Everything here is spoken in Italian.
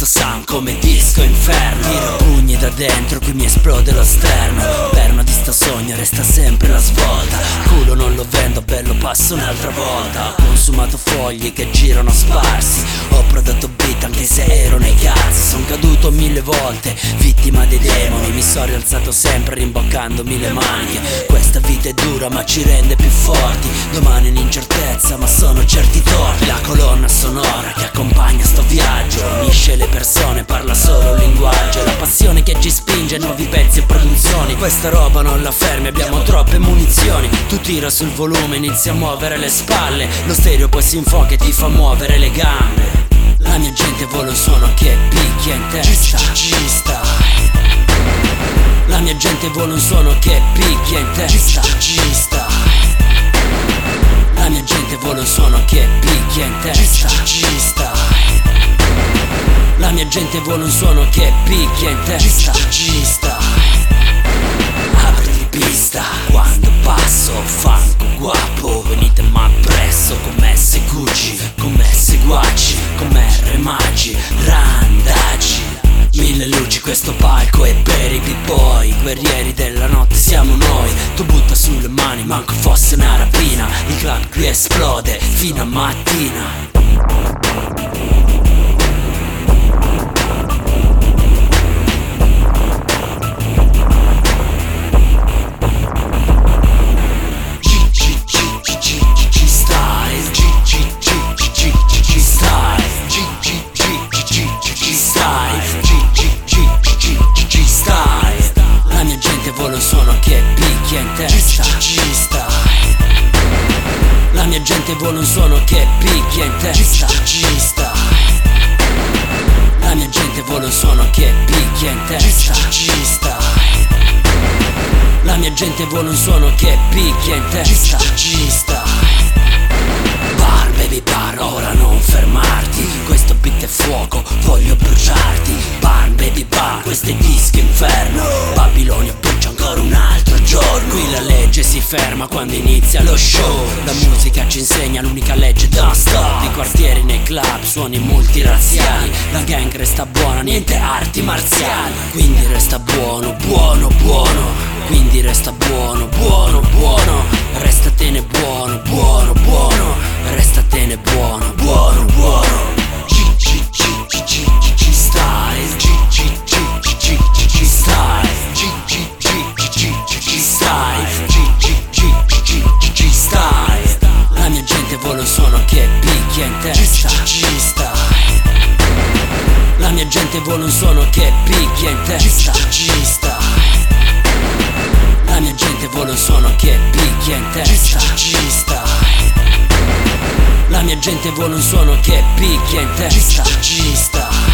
sound come disco inferno. Tiro pugni da dentro, qui mi esplode lo sterno. Perno di sto sogno, resta sempre la svolta. Culo non lo vendo, bello passo un'altra volta. Ho consumato fogli che girano sparsi. Ho prodotto beat anche se ero nei cazzi. Son caduto 1000 volte, vittima dei demoni. Mi sono rialzato sempre rimboccandomi le maniche. Questa vita è dura ma ci rende più forti. Domani l'incertezza ma sono certi torti. La colonna sonora che accompagna sto viaggio unisce le persone, parla solo un linguaggio. La passione che ci spinge, nuovi pezzi e produzioni. Questa roba non la fermi, abbiamo troppe munizioni. Tu tira sul volume, inizia a muovere le spalle. Lo stereo poi si infoca e ti fa muovere le gambe. La mia gente vuole un suono che picchia in testa. La mia gente vuole un suono che picchia in testa. La mia gente vuole un suono che picchia in testa. La mia gente vuole un suono che picchia in testa. Apriti pista quando passo, fanco guapo. Venite ma presso, come se Gucci, come se Guacci, come Remaggi, Randaggi. 1000 luci questo palco è per i b-boy. Guerrieri della notte siamo noi. Tu butta sulle mani, manco fosse una rapina. Il club qui esplode fino a mattina. La mia gente vuole un suono che picchia in testa. La mia gente vuole un suono che picchia in testa. La mia gente vuole un suono che picchia in testa. Bar, baby bar, ora non fermarti. Questo beat è fuoco, voglio bruciarti. Bar, baby bar, questo è disco inferno. Babilonia brucia ancora un altro giorno. Qui la legge si ferma quando inizia lo show. La musica ci insegna l'unica legge, don't stop. I quartieri nei club, suoni multirazziali. La gang resta buona, niente arti marziali. Quindi resta buono, buono, buono. Quindi resta buono, buono, buono. Restatene buono, buono, buono. Restatene buono, buono, buono. La mia gente vuole un suono che picchia in testa. La mia gente vuole un suono che picchia in testa. La mia gente vuole un suono che picchia in testa. La mia gente vuole un suono che picchia in testa.